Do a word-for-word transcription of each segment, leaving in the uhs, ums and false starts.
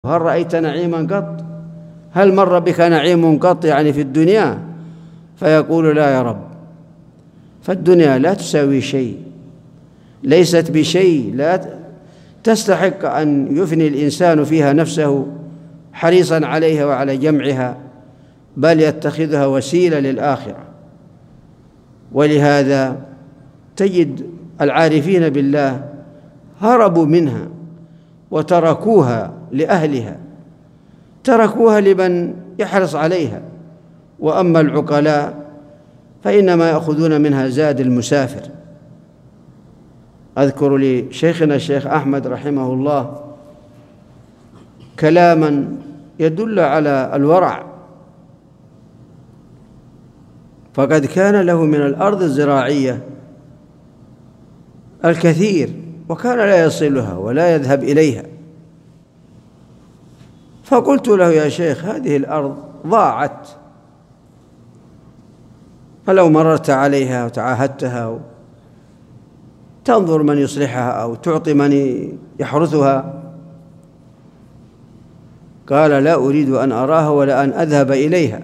هل رأيت نعيما قط؟ هل مر بك نعيم قط يعني في الدنيا؟ فيقول لا يا رب، فالدنيا لا تساوي شيء، ليست بشيء، لا تستحق أن يفني الإنسان فيها نفسه حريصا عليها وعلى جمعها، بل يتخذها وسيلة للآخرة. ولهذا تجد العارفين بالله هربوا منها وتركوها لأهلها، تركوها لمن يحرص عليها، وأما العقلاء فإنما يأخذون منها زاد المسافر. أذكر لشيخنا الشيخ أحمد رحمه الله كلاما يدل على الورع، فقد كان له من الأرض الزراعية الكثير وكان لا يصلها ولا يذهب إليها، فقلت له يا شيخ هذه الأرض ضاعت، فلو مررت عليها وتعاهدتها تنظر من يصلحها أو تعطي من يحرثها. قال لا أريد أن أراها ولا أن أذهب إليها،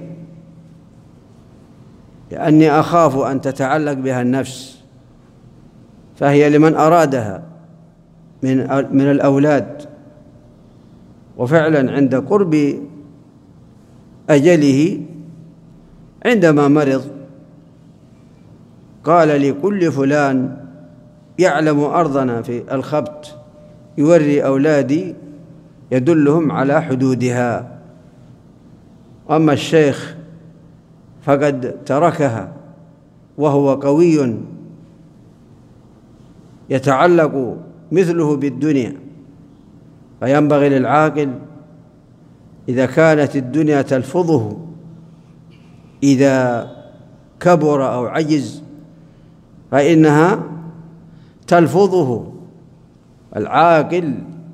لأني أخاف أن تتعلق بها النفس، فهي لمن أرادها من من الأولاد. وفعلا عند قرب أجله عندما مرض قال لي كل فلان يعلم أرضنا في الخبت يوري أولادي يدلهم على حدودها، أما الشيخ فقد تركها وهو قوي يتعلق مثله بالدنيا. فينبغي للعاقل إذا كانت الدنيا تلفظه إذا كبر أو عجز فإنها تلفظه، العاقل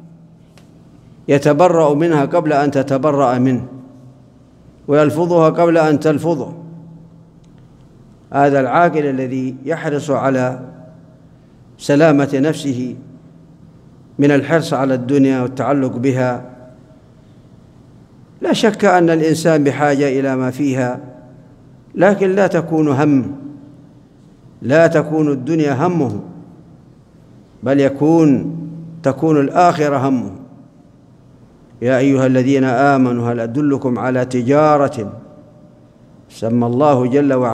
يتبرأ منها قبل أن تتبرأ منه، ويلفظها قبل أن تلفظه. هذا العاقل الذي يحرص على سلامة نفسه من الحرص على الدنيا والتعلق بها. لا شك أن الإنسان بحاجة إلى ما فيها، لكن لا تكون هم لا تكون الدنيا همه، بل يكون تكون الآخرة همه. يا أيها الذين آمنوا هل أدلكم على تجارة سمى الله جل وعلا